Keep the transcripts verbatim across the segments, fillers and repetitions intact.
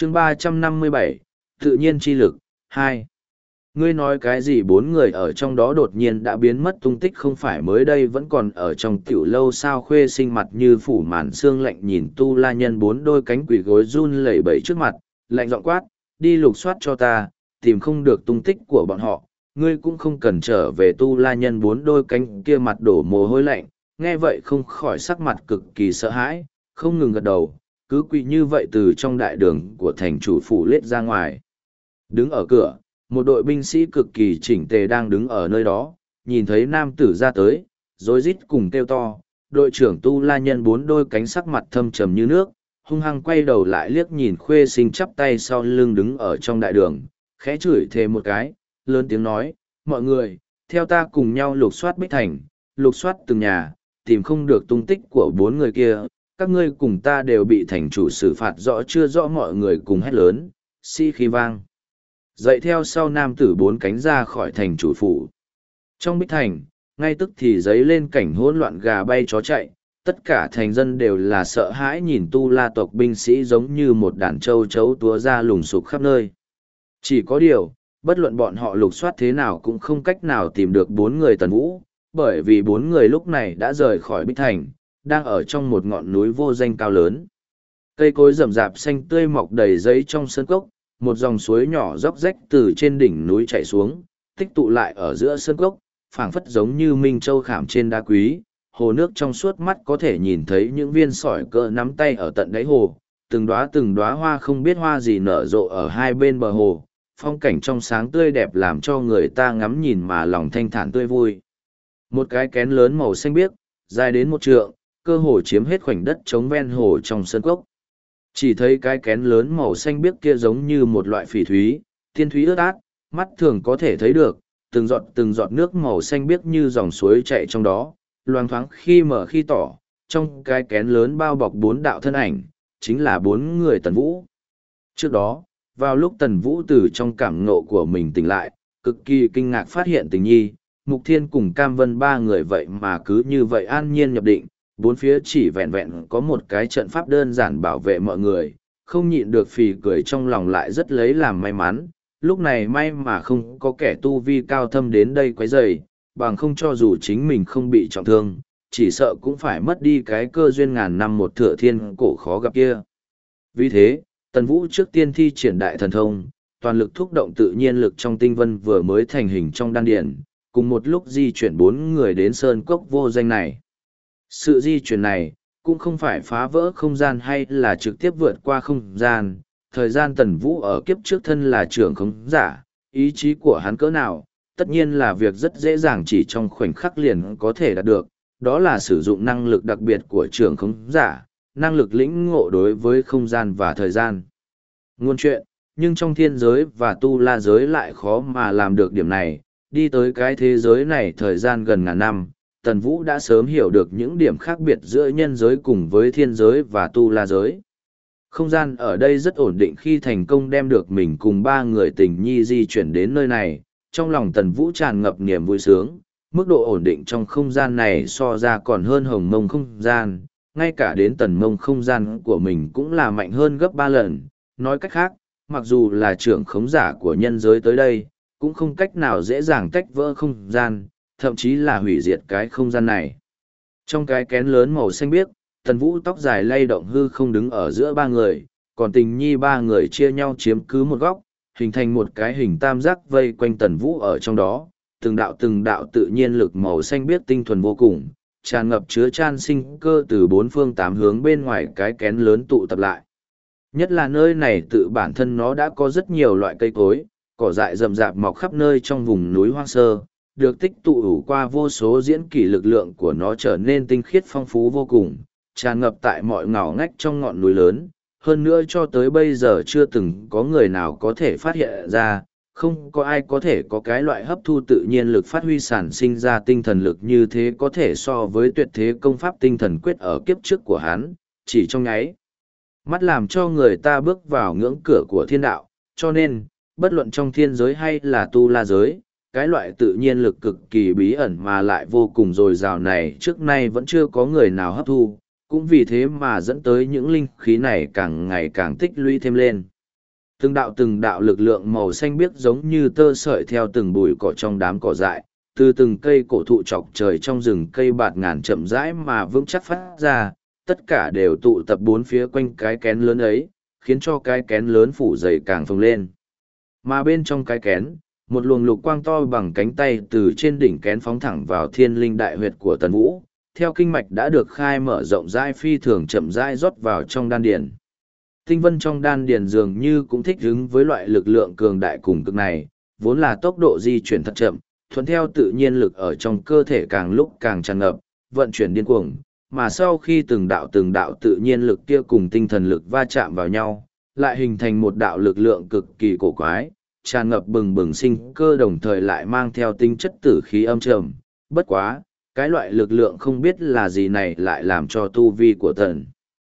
chương ba trăm năm mươi bảy, tự nhiên chi lực, hai. Ngươi nói cái gì bốn người ở trong đó đột nhiên đã biến mất tung tích không phải mới đây vẫn còn ở trong tiểu lâu sao Khuê Sinh mặt như phủ màn xương lạnh nhìn Tu La Nhân bốn đôi cánh quỷ gối run lẩy bẩy trước mặt, lạnh giọng quát, đi lục soát cho ta, tìm không được tung tích của bọn họ, ngươi cũng không cần trở về. Tu La Nhân bốn đôi cánh kia mặt đổ mồ hôi lạnh, nghe vậy không khỏi sắc mặt cực kỳ sợ hãi, không ngừng gật đầu, cứ quỳ như vậy từ trong đại đường của thành chủ phủ lết ra ngoài. Đứng ở cửa, một đội binh sĩ cực kỳ chỉnh tề đang đứng ở nơi đó, nhìn thấy nam tử ra tới, rối rít cùng kêu to. Đội trưởng Tu La Nhân bốn đôi cánh sắc mặt thâm trầm như nước, hung hăng quay đầu lại liếc nhìn Khuê Sinh chắp tay sau lưng đứng ở trong đại đường, khẽ chửi thề một cái, lớn tiếng nói, mọi người, theo ta cùng nhau lục soát Bích Thành, lục soát từng nhà, tìm không được tung tích của bốn người kia, các ngươi cùng ta đều bị thành chủ xử phạt rõ chưa rõ. Mọi người cùng hét lớn, sĩ khí vang dậy theo sau nam tử bốn cánh ra khỏi thành chủ phủ. Trong Bích Thành, ngay tức thì dấy lên cảnh hỗn loạn gà bay chó chạy, tất cả thành dân đều là sợ hãi nhìn Tu La tộc binh sĩ giống như một đàn trâu chấu túa ra lùng sục khắp nơi. Chỉ có điều, bất luận bọn họ lục soát thế nào cũng không cách nào tìm được bốn người Tần Vũ, bởi vì bốn người lúc này đã rời khỏi Bích Thành, đang ở trong một ngọn núi vô danh cao lớn. Cây cối rậm rạp xanh tươi mọc đầy giấy trong sơn cốc, một dòng suối nhỏ róc rách từ trên đỉnh núi chảy xuống, tích tụ lại ở giữa sơn cốc, phảng phất giống như minh châu khảm trên đá quý. Hồ nước trong suốt mắt có thể nhìn thấy những viên sỏi cỡ nắm tay ở tận đáy hồ, từng đóa từng đóa hoa không biết hoa gì nở rộ ở hai bên bờ hồ, phong cảnh trong sáng tươi đẹp làm cho người ta ngắm nhìn mà lòng thanh thản tươi vui. Một cái kén lớn màu xanh biếc, dài đến một trượng, cơ hồ chiếm hết khoảnh đất trống ven hồ trong sơn cốc. Chỉ thấy cái kén lớn màu xanh biếc kia giống như một loại phỉ thúy, tiên thúy ướt át, mắt thường có thể thấy được, từng giọt từng giọt nước màu xanh biếc như dòng suối chạy trong đó, loang thoáng khi mở khi tỏ, trong cái kén lớn bao bọc bốn đạo thân ảnh, chính là bốn người Tần Vũ. Trước đó, vào lúc Tần Vũ từ trong cảm ngộ của mình tỉnh lại, cực kỳ kinh ngạc phát hiện Tình Nhi, Mục Thiên cùng Cam Vân ba người vậy mà cứ như vậy an nhiên nhập định, bốn phía chỉ vẹn vẹn có một cái trận pháp đơn giản bảo vệ mọi người, không nhịn được phì cười trong lòng lại rất lấy làm may mắn, lúc này may mà không có kẻ tu vi cao thâm đến đây quấy rầy, bằng không cho dù chính mình không bị trọng thương, chỉ sợ cũng phải mất đi cái cơ duyên ngàn năm một thửa thiên cổ khó gặp kia. Vì thế, Tần Vũ trước tiên thi triển đại thần thông, toàn lực thúc động tự nhiên lực trong tinh vân vừa mới thành hình trong đan điển, cùng một lúc di chuyển bốn người đến sơn cốc vô danh này. Sự di chuyển này, cũng không phải phá vỡ không gian hay là trực tiếp vượt qua không gian, thời gian Tần Vũ ở kiếp trước thân là trưởng khống giả, ý chí của hắn cỡ nào, tất nhiên là việc rất dễ dàng chỉ trong khoảnh khắc liền có thể đạt được, đó là sử dụng năng lực đặc biệt của trưởng khống giả, năng lực lĩnh ngộ đối với không gian và thời gian. Ngôn chuyện, nhưng trong thiên giới và tu la giới lại khó mà làm được điểm này, đi tới cái thế giới này thời gian gần ngàn năm, Tần Vũ đã sớm hiểu được những điểm khác biệt giữa nhân giới cùng với thiên giới và tu la giới. Không gian ở đây rất ổn định khi thành công đem được mình cùng ba người Tình Nhi di chuyển đến nơi này, trong lòng Tần Vũ tràn ngập niềm vui sướng, mức độ ổn định trong không gian này so ra còn hơn hồng mông không gian, ngay cả đến tần mông không gian của mình cũng là mạnh hơn gấp ba lần. Nói cách khác, mặc dù là trưởng khống giả của nhân giới tới đây, cũng không cách nào dễ dàng tách vỡ không gian, thậm chí là hủy diệt cái không gian này. Trong cái kén lớn màu xanh biếc, Tần Vũ tóc dài lay động hư không đứng ở giữa ba người, còn Tình Nhi ba người chia nhau chiếm cứ một góc, hình thành một cái hình tam giác vây quanh Tần Vũ ở trong đó, từng đạo từng đạo tự nhiên lực màu xanh biếc tinh thuần vô cùng, tràn ngập chứa chan sinh cơ từ bốn phương tám hướng bên ngoài cái kén lớn tụ tập lại. Nhất là nơi này tự bản thân nó đã có rất nhiều loại cây cối, cỏ dại rậm rạp mọc khắp nơi trong vùng núi hoang sơ, được tích tụ ủ qua vô số diễn kỷ lực lượng của nó trở nên tinh khiết phong phú vô cùng, tràn ngập tại mọi ngõ ngách trong ngọn núi lớn. Hơn nữa cho tới bây giờ chưa từng có người nào có thể phát hiện ra, không có ai có thể có cái loại hấp thu tự nhiên lực phát huy sản sinh ra tinh thần lực như thế có thể so với tuyệt thế công pháp tinh thần quyết ở kiếp trước của hắn, chỉ trong nháy mắt làm cho người ta bước vào ngưỡng cửa của thiên đạo, cho nên, bất luận trong thiên giới hay là tu la giới, cái loại tự nhiên lực cực kỳ bí ẩn mà lại vô cùng dồi dào này trước nay vẫn chưa có người nào hấp thu, cũng vì thế mà dẫn tới những linh khí này càng ngày càng tích lũy thêm lên. Từng đạo từng đạo lực lượng màu xanh biếc giống như tơ sợi theo từng bụi cỏ trong đám cỏ dại, từ từng cây cổ thụ chọc trời trong rừng cây bạt ngàn chậm rãi mà vững chắc phát ra, tất cả đều tụ tập bốn phía quanh cái kén lớn ấy, khiến cho cái kén lớn phủ dày càng phồng lên. Mà bên trong cái kén, một luồng lục quang to bằng cánh tay từ trên đỉnh kén phóng thẳng vào thiên linh đại huyệt của Tần Vũ, theo kinh mạch đã được khai mở rộng rãi phi thường chậm rãi rót vào trong đan điền. Tinh vân trong đan điền dường như cũng thích ứng với loại lực lượng cường đại cùng cực này, vốn là tốc độ di chuyển thật chậm, thuận theo tự nhiên lực ở trong cơ thể càng lúc càng tràn ngập, vận chuyển điên cuồng, mà sau khi từng đạo từng đạo tự nhiên lực kia cùng tinh thần lực va chạm vào nhau, lại hình thành một đạo lực lượng cực kỳ cổ quái, tràn ngập bừng bừng sinh cơ đồng thời lại mang theo tính chất tử khí âm trầm. Bất quá, cái loại lực lượng không biết là gì này lại làm cho tu vi của Tần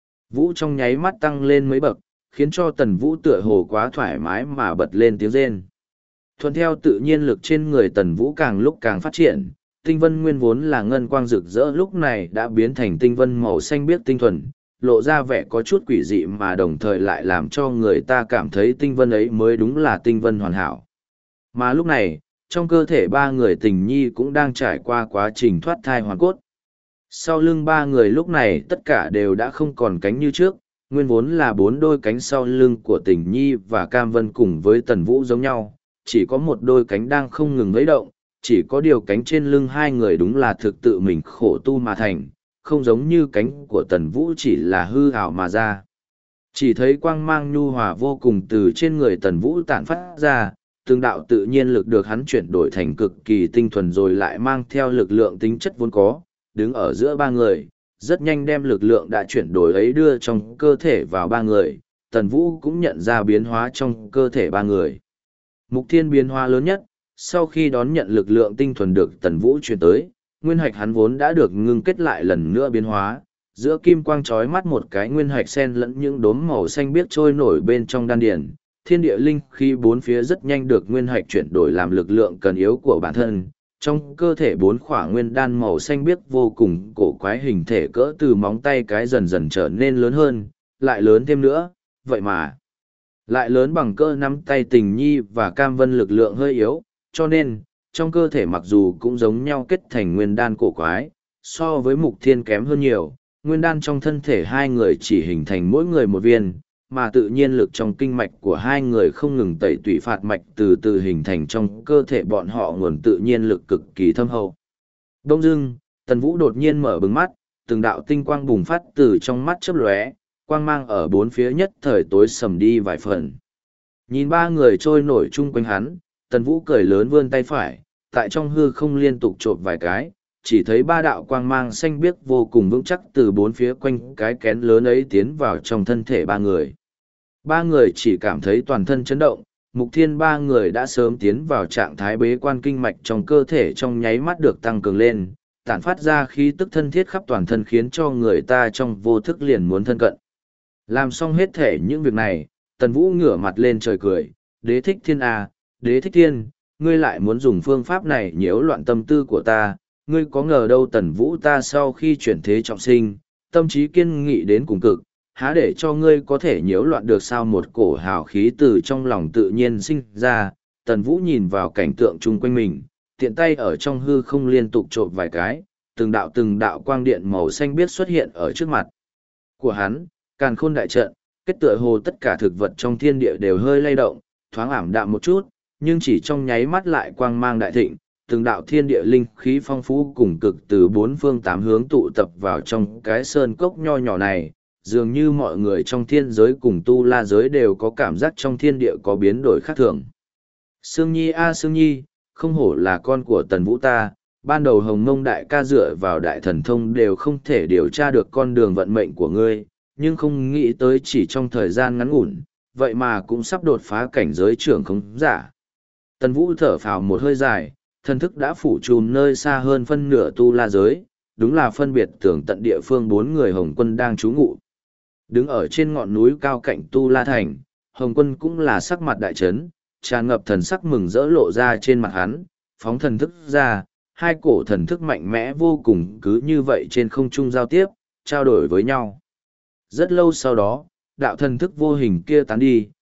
Vũ trong nháy mắt tăng lên mấy bậc, khiến cho Tần Vũ tựa hồ quá thoải mái mà bật lên tiếng rên. Thuận theo tự nhiên lực trên người Tần Vũ càng lúc càng phát triển, tinh vân nguyên vốn là ngân quang rực rỡ lúc này đã biến thành tinh vân màu xanh biếc tinh thuần, lộ ra vẻ có chút quỷ dị mà đồng thời lại làm cho người ta cảm thấy tinh vân ấy mới đúng là tinh vân hoàn hảo. Mà lúc này, trong cơ thể ba người tình nhi cũng đang trải qua quá trình thoát thai hoàn cốt. Sau lưng ba người lúc này tất cả đều đã không còn cánh như trước, nguyên vốn là bốn đôi cánh sau lưng của tình nhi và cam vân cùng với Tần Vũ giống nhau, chỉ có một đôi cánh đang không ngừng vẫy động, chỉ có điều cánh trên lưng hai người đúng là thực tự mình khổ tu mà thành, không giống như cánh của Tần Vũ chỉ là hư ảo mà ra. Chỉ thấy quang mang nhu hòa vô cùng từ trên người Tần Vũ tản phát ra, từng đạo tự nhiên lực được hắn chuyển đổi thành cực kỳ tinh thuần rồi lại mang theo lực lượng tính chất vốn có, đứng ở giữa ba người, rất nhanh đem lực lượng đã chuyển đổi ấy đưa trong cơ thể vào ba người, Tần Vũ cũng nhận ra biến hóa trong cơ thể ba người. Mục Thiên biến hóa lớn nhất, sau khi đón nhận lực lượng tinh thuần được Tần Vũ truyền tới, nguyên hạch hắn vốn đã được ngưng kết lại lần nữa biến hóa, giữa kim quang chói mắt một cái nguyên hạch xen lẫn những đốm màu xanh biếc trôi nổi bên trong đan điền, thiên địa linh khí bốn phía rất nhanh được nguyên hạch chuyển đổi làm lực lượng cần yếu của bản thân. Trong cơ thể bốn khỏa nguyên đan màu xanh biếc vô cùng cổ quái hình thể cỡ từ móng tay cái dần dần trở nên lớn hơn, lại lớn thêm nữa, vậy mà lại lớn bằng cỡ nắm tay tình nhi và cam vân lực lượng hơi yếu, cho nên, trong cơ thể mặc dù cũng giống nhau kết thành nguyên đan cổ quái, so với mục thiên kém hơn nhiều, nguyên đan trong thân thể hai người chỉ hình thành mỗi người một viên, mà tự nhiên lực trong kinh mạch của hai người không ngừng tẩy tủy phạt mạch từ từ hình thành trong cơ thể bọn họ nguồn tự nhiên lực cực kỳ thâm hậu. Đông dưng, Tần Vũ đột nhiên mở bừng mắt, từng đạo tinh quang bùng phát từ trong mắt chớp lóe, quang mang ở bốn phía nhất thời tối sầm đi vài phần. Nhìn ba người trôi nổi chung quanh hắn, Tần Vũ cười lớn vươn tay phải, tại trong hư không liên tục chộp vài cái, chỉ thấy ba đạo quang mang xanh biếc vô cùng vững chắc từ bốn phía quanh cái kén lớn ấy tiến vào trong thân thể ba người. Ba người chỉ cảm thấy toàn thân chấn động, Mục Thiên ba người đã sớm tiến vào trạng thái bế quan kinh mạch trong cơ thể trong nháy mắt được tăng cường lên, tản phát ra khí tức thân thiết khắp toàn thân khiến cho người ta trong vô thức liền muốn thân cận. Làm xong hết thể những việc này, Tần Vũ ngửa mặt lên trời cười, đế thích thiên à, đế thích thiên, ngươi lại muốn dùng phương pháp này nhiễu loạn tâm tư của ta, ngươi có ngờ đâu Tần Vũ ta sau khi chuyển thế trọng sinh, tâm trí kiên nghị đến cùng cực, há để cho ngươi có thể nhiễu loạn được sao một cổ hào khí từ trong lòng tự nhiên sinh ra. Tần Vũ nhìn vào cảnh tượng chung quanh mình, tiện tay ở trong hư không liên tục trộm vài cái, từng đạo từng đạo quang điện màu xanh biếc xuất hiện ở trước mặt của hắn, càn khôn đại trận, kết tựa hồ tất cả thực vật trong thiên địa đều hơi lay động, thoáng ảm đạm một chút, nhưng chỉ trong nháy mắt lại quang mang đại thịnh, từng đạo thiên địa linh khí phong phú cùng cực từ bốn phương tám hướng tụ tập vào trong cái sơn cốc nho nhỏ này, dường như mọi người trong thiên giới cùng tu la giới đều có cảm giác trong thiên địa có biến đổi khác thường. Sương Nhi a Sương Nhi, không hổ là con của Tần Vũ ta, ban đầu Hồng Mông đại ca dựa vào đại thần thông đều không thể điều tra được con đường vận mệnh của ngươi, nhưng không nghĩ tới chỉ trong thời gian ngắn ngủn, vậy mà cũng sắp đột phá cảnh giới trưởng không giả. Tần Vũ thở phào một hơi dài, thần thức đã phủ trùm nơi xa hơn phân nửa tu la giới, đúng là phân biệt tưởng tận địa phương bốn người Hồng Quân đang trú ngụ. Đứng ở trên ngọn núi cao cạnh tu la thành, Hồng Quân cũng là sắc mặt đại chấn, tràn ngập thần sắc mừng rỡ lộ ra trên mặt hắn, phóng thần thức ra, hai cổ thần thức mạnh mẽ vô cùng cứ như vậy trên không trung giao tiếp, trao đổi với nhau. Rất lâu sau đó, đạo thần thức vô hình kia tán đi,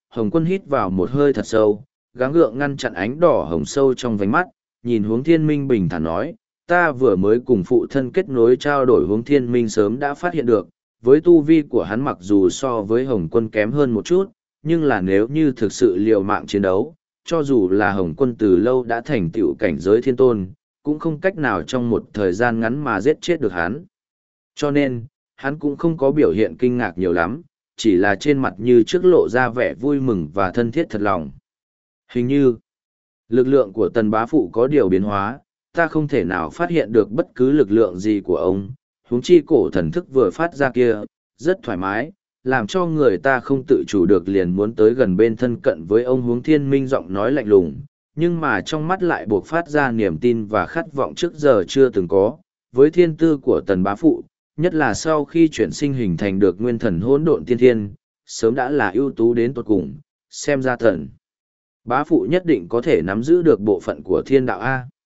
Hồng Quân hít vào một hơi thật sâu, gắng gượng ngăn chặn ánh đỏ hồng sâu trong vánh mắt, nhìn Hướng Thiên Minh bình thản nói, ta vừa mới cùng phụ thân kết nối trao đổi. Hướng Thiên Minh sớm đã phát hiện được, với tu vi của hắn mặc dù so với Hồng Quân kém hơn một chút, nhưng là nếu như thực sự liều mạng chiến đấu, cho dù là Hồng Quân từ lâu đã thành tựu cảnh giới thiên tôn, cũng không cách nào trong một thời gian ngắn mà giết chết được hắn. Cho nên, hắn cũng không có biểu hiện kinh ngạc nhiều lắm, chỉ là trên mặt như trước lộ ra vẻ vui mừng và thân thiết thật lòng. Hình như, lực lượng của Tần bá phụ có điều biến hóa, ta không thể nào phát hiện được bất cứ lực lượng gì của ông, huống chi cổ thần thức vừa phát ra kia, rất thoải mái, làm cho người ta không tự chủ được liền muốn tới gần bên thân cận với ông. Hướng Thiên Minh giọng nói lạnh lùng, nhưng mà trong mắt lại buộc phát ra niềm tin và khát vọng trước giờ chưa từng có, với thiên tư của Tần bá phụ, nhất là sau khi chuyển sinh hình thành được nguyên thần hỗn độn tiên thiên, sớm đã là ưu tú đến tột cùng, xem ra Tần bá phụ nhất định có thể nắm giữ được bộ phận của thiên đạo A.